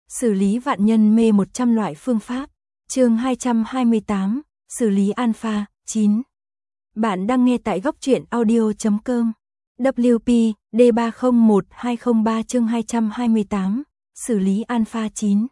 Xử lý vạn nhân mê 100 loại phương pháp. Chương 228, xử lý alpha 9. Bạn đang nghe tại góc truyện audio.com. WP D301203 chương 228, xử lý alpha 9.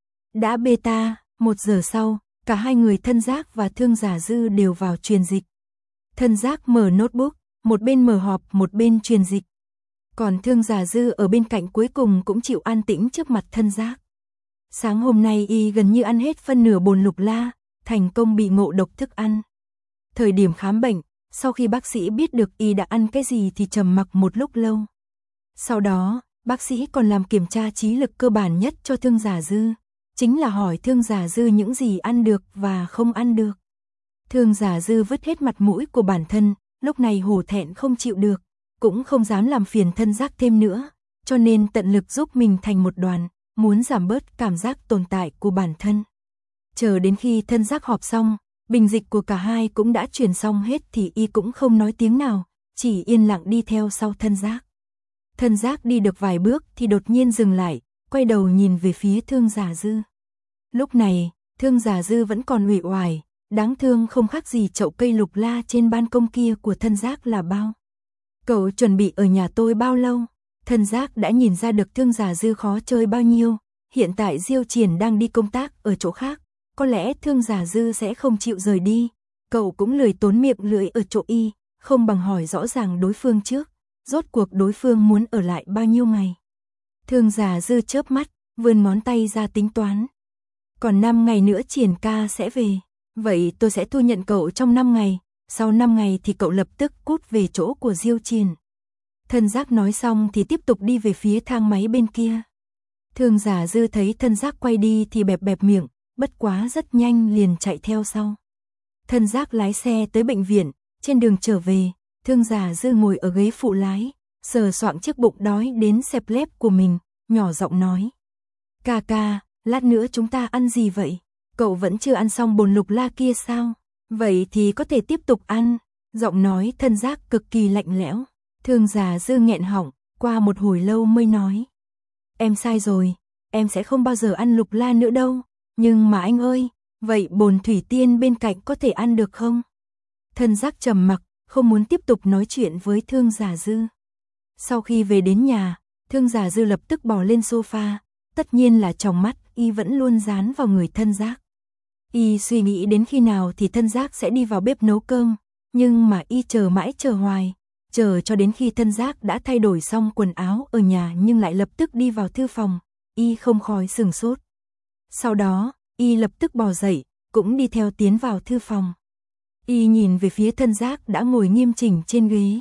Đã beta, 1 giờ sau, cả hai người Thân Giác và Thương Giả Dư đều vào truyền dịch. Thân Giác mở notebook, một bên mở họp một bên truyền dịch. Còn Thương Giả Dư ở bên cạnh cuối cùng cũng chịu an tĩnh trước mặt Thân Giác. Sáng hôm nay y gần như ăn hết phân nửa bồn lục la, thành công bị ngộ độc thức ăn. Thời điểm khám bệnh, sau khi bác sĩ biết được y đã ăn cái gì thì trầm mặc một lúc lâu. Sau đó, bác sĩ còn làm kiểm tra trí lực cơ bản nhất cho Thương Giả Dư, chính là hỏi Thương Giả Dư những gì ăn được và không ăn được. Thương Giả Dư vứt hết mặt mũi của bản thân, lúc này hổ thẹn không chịu được, cũng không dám làm phiền Thân Giác thêm nữa, cho nên tận lực giúp mình thành một đoàn, muốn giảm bớt cảm giác tồn tại của bản thân. Chờ đến khi Thân Giác họp xong, bình dịch của cả hai cũng đã truyền xong hết thì y cũng không nói tiếng nào, chỉ yên lặng đi theo sau Thân Giác. Thân Giác đi được vài bước thì đột nhiên dừng lại, quay đầu nhìn về phía Thương Giả Dư. Lúc này, Thương Giả Dư vẫn còn uể oải, đáng thương không khác gì chậu cây lục la trên ban công kia của Thân Giác là bao. Cậu chuẩn bị ở nhà tôi bao lâu? Thân Giác đã nhìn ra được Thương Giả Dư khó chơi bao nhiêu, hiện tại Diêu Triển đang đi công tác ở chỗ khác, có lẽ Thương Giả Dư sẽ không chịu rời đi, cậu cũng lười tốn miệng lưỡi ở chỗ y, không bằng hỏi rõ ràng đối phương trước, rốt cuộc đối phương muốn ở lại bao nhiêu ngày. Thương Giả Dư chớp mắt, vươn ngón tay ra tính toán. Còn 5 ngày nữa Triển ca sẽ về, vậy tôi sẽ thu nhận cậu trong 5 ngày, sau 5 ngày thì cậu lập tức cút về chỗ của Diêu Triển. Thân Giác nói xong thì tiếp tục đi về phía thang máy bên kia. Thương Giả Dư thấy Thân Giác quay đi thì bẹp bẹp miệng, bất quá rất nhanh liền chạy theo sau. Thân Giác lái xe tới bệnh viện, trên đường trở về, Thương Giả Dư ngồi ở ghế phụ lái, sờ soạng chiếc bụng đói đến xẹp lép của mình, nhỏ giọng nói. Ca ca, lát nữa chúng ta ăn gì vậy? Cậu vẫn chưa ăn xong bồn lục la kia sao? Vậy thì có thể tiếp tục ăn. Giọng nói Thân Giác cực kỳ lạnh lẽo. Thương Giả Dư nghẹn họng, qua một hồi lâu mới nói. Em sai rồi, em sẽ không bao giờ ăn lục la nữa đâu. Nhưng mà anh ơi, vậy bồn thủy tiên bên cạnh có thể ăn được không? Thân Giác trầm mặc, không muốn tiếp tục nói chuyện với Thương Giả Dư. Sau khi về đến nhà, Thương Giả Dư lập tức bò lên sofa, tất nhiên là tròng mắt y vẫn luôn dán vào người Thân Giác. Y suy nghĩ đến khi nào thì Thân Giác sẽ đi vào bếp nấu cơm, nhưng mà y chờ mãi chờ hoài, chờ cho đến khi Thân Giác đã thay đổi xong quần áo ở nhà nhưng lại lập tức đi vào thư phòng, y không khỏi sửng sốt. Sau đó, y lập tức bò dậy, cũng đi theo tiến vào thư phòng. Y nhìn về phía Thân Giác đã ngồi nghiêm chỉnh trên ghế.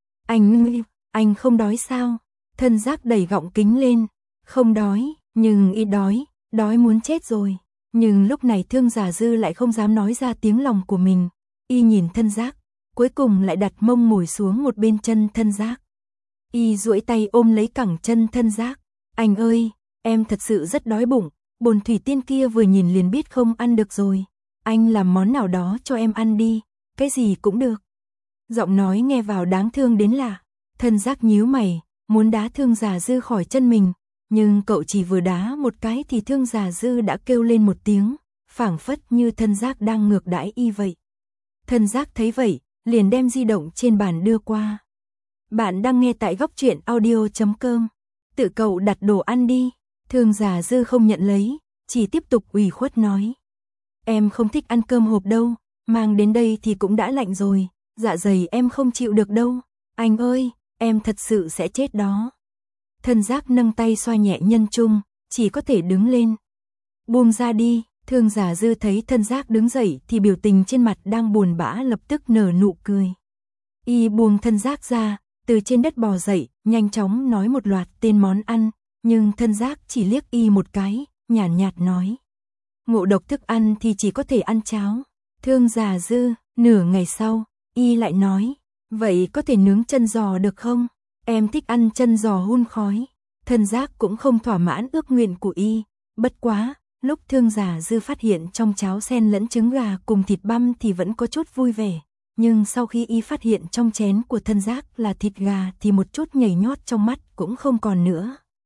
Anh không đói sao? Thân Giác đẩy gọng kính lên. Không đói, nhưng y đói muốn chết rồi. Nhưng lúc này Thương Giả Dư lại không dám nói ra tiếng lòng của mình. Y nhìn Thân Giác, cuối cùng lại đặt mông ngồi xuống một bên chân Thân Giác. Y duỗi tay ôm lấy cẳng chân Thân Giác. Anh ơi, em thật sự rất đói bụng. Bồn thủy tiên kia vừa nhìn liền biết không ăn được rồi. Anh làm món nào đó cho em ăn đi, cái gì cũng được. Giọng nói nghe vào đáng thương đến lạ. Thân Giác nhíu mày, muốn đá Thương Giả Dư khỏi chân mình, nhưng cậu chỉ vừa đá một cái thì Thương Giả Dư đã kêu lên một tiếng, phảng phất như Thân Giác đang ngược đãi y vậy. Thân Giác thấy vậy, liền đem di động trên bàn đưa qua. Bạn đang nghe tại góc truyện audio.com. Tự cậu đặt đồ ăn đi. Thương Giả Dư không nhận lấy, chỉ tiếp tục ủy khuất nói. Em không thích ăn cơm hộp đâu, mang đến đây thì cũng đã lạnh rồi, dạ dày em không chịu được đâu. Anh ơi, em thật sự sẽ chết đó. Thân Giác nâng tay xoa nhẹ nhân trung, chỉ có thể đứng lên. Buông ra đi. Thương Giả Dư thấy Thân Giác đứng dậy thì biểu tình trên mặt đang buồn bã lập tức nở nụ cười. Y buông Thân Giác ra, từ trên đất bò dậy, nhanh chóng nói một loạt tên món ăn, nhưng Thân Giác chỉ liếc y một cái, nhàn nhạt nói. Ngộ độc thức ăn thì chỉ có thể ăn cháo. Thương Giả Dư, nửa ngày sau, y lại nói. Vậy có thể nướng chân giò được không? Em thích ăn chân giò hun khói. Thân Giác cũng không thỏa mãn ước nguyện của y. Bất quá, lúc Thương Giả Dư phát hiện trong cháo xen lẫn trứng gà cùng thịt băm thì vẫn có chút vui vẻ. Nhưng sau khi y phát hiện trong chén của Thân Giác là thịt gà thì một chút nhảy nhót trong mắt cũng không còn nữa.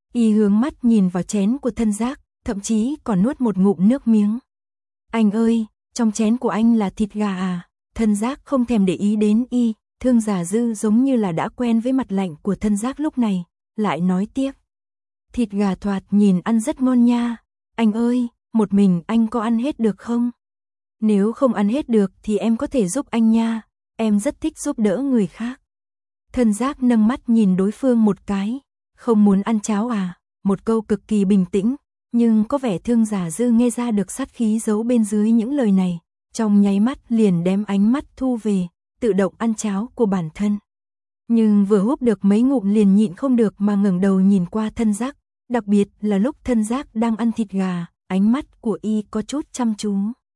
Y hướng mắt nhìn vào chén của Thân Giác, thậm chí còn nuốt một ngụm nước miếng. Anh ơi, trong chén của anh là thịt gà à? Thân Giác không thèm để ý đến Y, Thương Giả Dư giống như là đã quen với mặt lạnh của Thân Giác lúc này, lại nói tiếp. Thịt gà thoạt nhìn ăn rất ngon nha. Anh ơi, một mình anh có ăn hết được không? Nếu không ăn hết được thì em có thể giúp anh nha, em rất thích giúp đỡ người khác. Thân Giác nâng mắt nhìn đối phương một cái, không muốn ăn cháo à? Một câu cực kỳ bình tĩnh, nhưng có vẻ Thương Giả Dư nghe ra được sát khí giấu bên dưới những lời này, trong nháy mắt liền đem ánh mắt thu về, tự động ăn cháo của bản thân. Nhưng vừa húp được mấy ngụm liền nhịn không được mà ngẩng đầu nhìn qua Thân Giác, đặc biệt là lúc Thân Giác đang ăn thịt gà, ánh mắt của Y có chút chăm chú.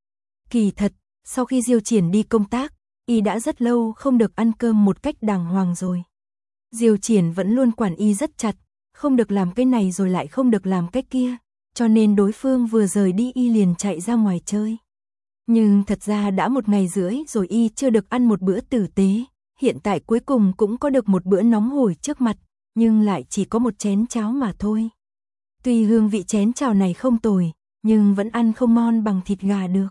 Kỳ thật, sau khi Diêu Triển đi công tác, Y đã rất lâu không được ăn cơm một cách đàng hoàng rồi. Diêu Triển vẫn luôn quản Y rất chặt, không được làm cái này rồi lại không được làm cái kia, cho nên đối phương vừa rời đi Y liền chạy ra ngoài chơi. Nhưng thật ra đã 1 ngày rưỡi rồi Y chưa được ăn một bữa tử tế, hiện tại cuối cùng cũng có được một bữa nóng hổi trước mặt, nhưng lại chỉ có một chén cháo mà thôi. Tuy hương vị chén cháo này không tồi, nhưng vẫn ăn không ngon bằng thịt gà được.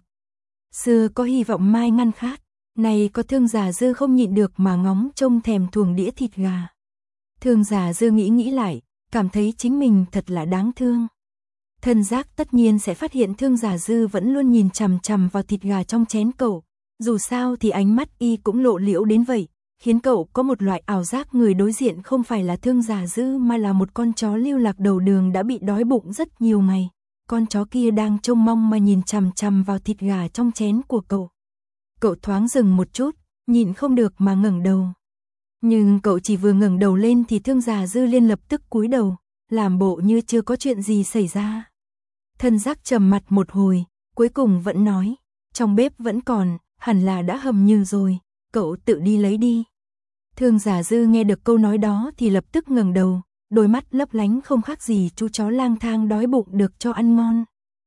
Xưa có hy vọng mai ngăn khát, này có Thương Giả Dư không nhịn được mà ngóng trông thèm thuồng đĩa thịt gà. Thương Giả Dư nghĩ lại, cảm thấy chính mình thật là đáng thương. Thân Giác tất nhiên sẽ phát hiện Thương Giả Dư vẫn luôn nhìn chằm chằm vào thịt gà trong chén cậu, dù sao thì ánh mắt Y cũng lộ liễu đến vậy, khiến cậu có một loại ảo giác người đối diện không phải là Thương Giả Dư mà là một con chó lưu lạc đầu đường đã bị đói bụng rất nhiều ngày. Con chó kia đang trông mong mà nhìn chằm chằm vào thịt gà trong chén của cậu. Cậu thoáng dừng một chút, nhịn không được mà ngẩng đầu. Nhưng cậu chỉ vừa ngẩng đầu lên thì Thương Giả Dư liền lập tức cúi đầu, làm bộ như chưa có chuyện gì xảy ra. Thân Giác trầm mặt một hồi, cuối cùng vẫn nói, trong bếp vẫn còn, hẳn là đã hầm như rồi, cậu tự đi lấy đi. Thương Giả Dư nghe được câu nói đó thì lập tức ngẩng đầu, đôi mắt lấp lánh không khác gì chú chó lang thang đói bụng được cho ăn ngon.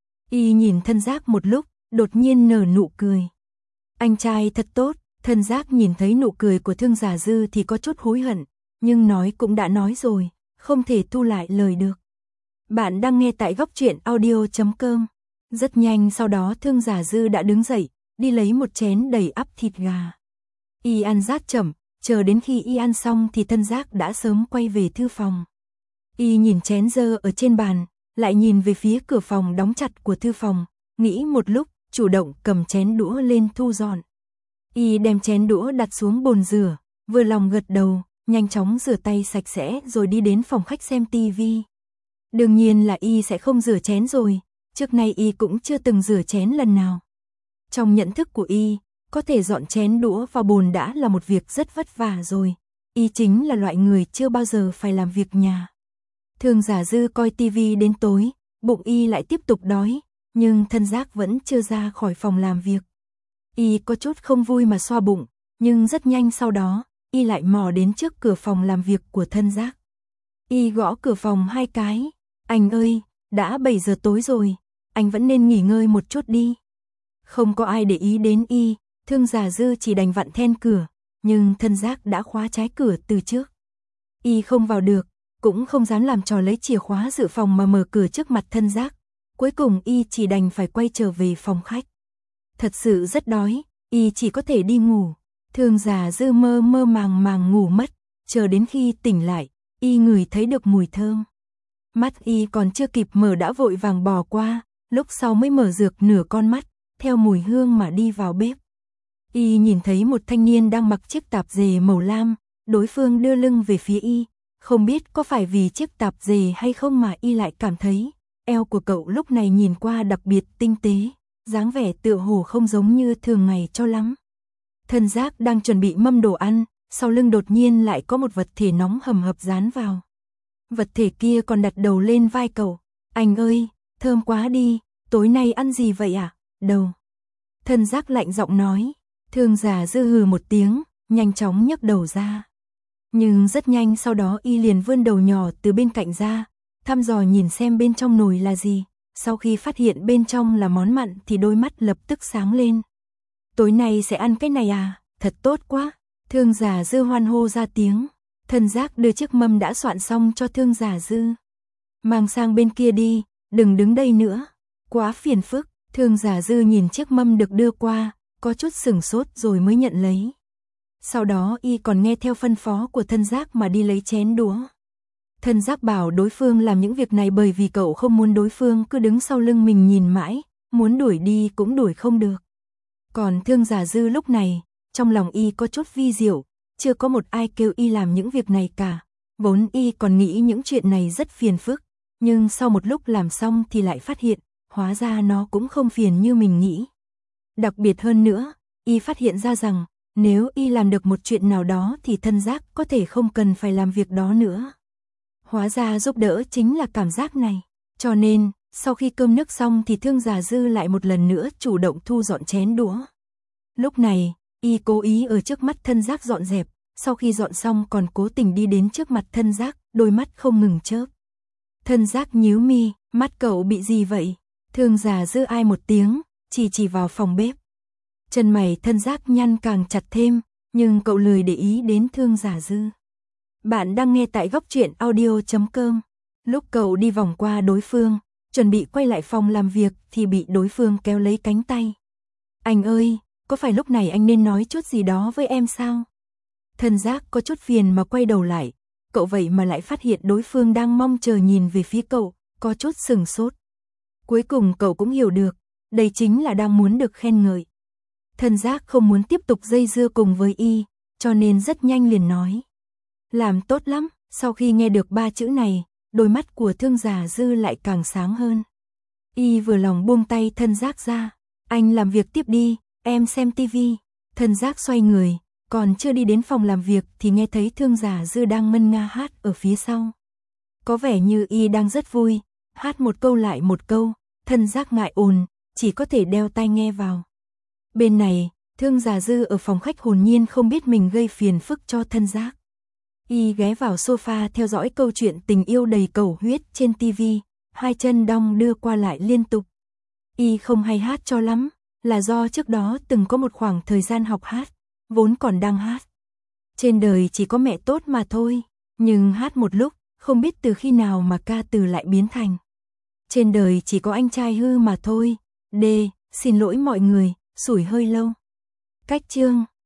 Y nhìn Thân Giác một lúc, đột nhiên nở nụ cười. Anh trai thật tốt. Thân Giác nhìn thấy nụ cười của Thương Giả Dư thì có chút hối hận, nhưng nói cũng đã nói rồi, không thể thu lại lời được. Bạn đang nghe tại góc truyện audio.com. Rất nhanh sau đó Thương Giả Dư đã đứng dậy, đi lấy một chén đầy ắp thịt gà. Y ăn rất chậm, chờ đến khi Y ăn xong thì Thân Giác đã sớm quay về thư phòng. Y nhìn chén dơ ở trên bàn, lại nhìn về phía cửa phòng đóng chặt của thư phòng, nghĩ một lúc, chủ động cầm chén đũa lên thu dọn. Y đem chén đũa đặt xuống bồn rửa, vừa lòng gật đầu, nhanh chóng rửa tay sạch sẽ rồi đi đến phòng khách xem tivi. Đương nhiên là Y sẽ không rửa chén rồi, trước nay Y cũng chưa từng rửa chén lần nào. Trong nhận thức của Y, có thể dọn chén đũa vào bồn đã là một việc rất vất vả rồi. Y chính là loại người chưa bao giờ phải làm việc nhà. Thương Giả Dư coi tivi đến tối, bụng Y lại tiếp tục đói, nhưng Thân Giác vẫn chưa ra khỏi phòng làm việc. Y có chút không vui mà xoa bụng, nhưng rất nhanh sau đó, Y lại mò đến trước cửa phòng làm việc của Thân Giác. Y gõ cửa phòng 2 cái, anh ơi, đã 7 giờ tối rồi, anh vẫn nên nghỉ ngơi một chút đi. Không có ai để ý đến Y, Thương Giả Dư chỉ đành vặn then cửa, nhưng Thân Giác đã khóa trái cửa từ trước. Y không vào được, cũng không dám làm trò lấy chìa khóa dự phòng mà mở cửa trước mặt Thân Giác. Cuối cùng Y chỉ đành phải quay trở về phòng khách. Thật sự rất đói, Y chỉ có thể đi ngủ. Thương Giả Dư mơ mơ màng màng ngủ mất, chờ đến khi tỉnh lại, Y ngửi thấy được mùi thơm. Mắt Y còn chưa kịp mở đã vội vàng bò qua, lúc sau mới mở dược nửa con mắt, theo mùi hương mà đi vào bếp. Y nhìn thấy một thanh niên đang mặc chiếc tạp dề màu lam, đối phương đưa lưng về phía Y, không biết có phải vì chiếc tạp dề hay không mà Y lại cảm thấy eo của cậu lúc này nhìn qua đặc biệt tinh tế, dáng vẻ tựa hồ không giống như thường ngày cho lắm. Thân Giác đang chuẩn bị mâm đồ ăn, sau lưng đột nhiên lại có một vật thể nóng hầm hập dán vào. Vật thể kia còn đặt đầu lên vai cậu. Anh ơi, thơm quá đi, tối nay ăn gì vậy à? Đầu. Thân Giác lạnh giọng nói. Thương Giả Dư hừ một tiếng, nhanh chóng nhấc đầu ra. Nhưng rất nhanh sau đó Y liền vươn đầu nhỏ từ bên cạnh ra, thăm dò nhìn xem bên trong nồi là gì. Sau khi phát hiện bên trong là món mặn thì đôi mắt lập tức sáng lên. Tối nay sẽ ăn cái này à? Thật tốt quá. Thương Giả Dư hoan hô ra tiếng. Thân Giác đưa chiếc mâm đã soạn xong cho Thương Giả Dư. Mang sang bên kia đi, đừng đứng đây nữa. Quá phiền phức. Thương Giả Dư nhìn chiếc mâm được đưa qua, có chút sửng sốt rồi mới nhận lấy. Sau đó y còn nghe theo phân phó của Thân Giác mà đi lấy chén đũa. Thân Giác bảo đối phương làm những việc này bởi vì cậu không muốn đối phương cứ đứng sau lưng mình nhìn mãi, muốn đuổi đi cũng đuổi không được. Còn Thương Giả Dư lúc này, trong lòng y có chút vi diệu, chưa có một ai kêu y làm những việc này cả. Vốn y còn nghĩ những chuyện này rất phiền phức, nhưng sau một lúc làm xong thì lại phát hiện, hóa ra nó cũng không phiền như mình nghĩ. Đặc biệt hơn nữa, y phát hiện ra rằng, nếu y làm được một chuyện nào đó thì Thân Giác có thể không cần phải làm việc đó nữa. Hóa ra giúp đỡ chính là cảm giác này. Cho nên, sau khi cơm nước xong thì Thương Giả Dư lại một lần nữa chủ động thu dọn chén đũa. Lúc này, y cố ý ở trước mắt Thân Giác dọn dẹp, sau khi dọn xong còn cố tình đi đến trước mặt Thân Giác, đôi mắt không ngừng chớp. Thân Giác nhíu mi, mắt cậu bị gì vậy? Thương Giả Dư ai một tiếng, chỉ vào phòng bếp. Chân mày Thân Giác nhăn càng chặt thêm, nhưng cậu lười để ý đến Thương Giả Dư. Bạn đang nghe tại góc truyện audio.com. Lúc cậu đi vòng qua đối phương, chuẩn bị quay lại phòng làm việc thì bị đối phương kéo lấy cánh tay. Anh ơi, có phải lúc này anh nên nói chút gì đó với em sao? Thân Giác có chút phiền mà quay đầu lại, cậu vậy mà lại phát hiện đối phương đang mong chờ nhìn về phía cậu, có chút sừng sốt. Cuối cùng cậu cũng hiểu được, đây chính là đang muốn được khen ngợi. Thân Giác không muốn tiếp tục dây dưa cùng với y, cho nên rất nhanh liền nói. Làm tốt lắm, sau khi nghe được 3 chữ này, đôi mắt của Thương Giả Dư lại càng sáng hơn. Y vừa lòng buông tay Thân Giác ra, anh làm việc tiếp đi, em xem tivi. Thân Giác xoay người, còn chưa đi đến phòng làm việc thì nghe thấy Thương Giả Dư đang ngân nga hát ở phía sau. Có vẻ như y đang rất vui, hát một câu lại một câu, Thân Giác ngại ồn, chỉ có thể đeo tai nghe vào. Bên này, Thương Giả Dư ở phòng khách hồn nhiên không biết mình gây phiền phức cho Thân Giác. Y ghé vào sofa theo dõi câu chuyện tình yêu đầy cầu huyết trên tivi, hai chân đong đưa qua lại liên tục. Y không hay hát cho lắm, là do trước đó từng có một khoảng thời gian học hát, vốn còn đang hát. Trên đời chỉ có mẹ tốt mà thôi, nhưng hát một lúc, không biết từ khi nào mà ca từ lại biến thành. Trên đời chỉ có anh trai hư mà thôi. Xin lỗi mọi người, sủi hơi lâu. Cách chương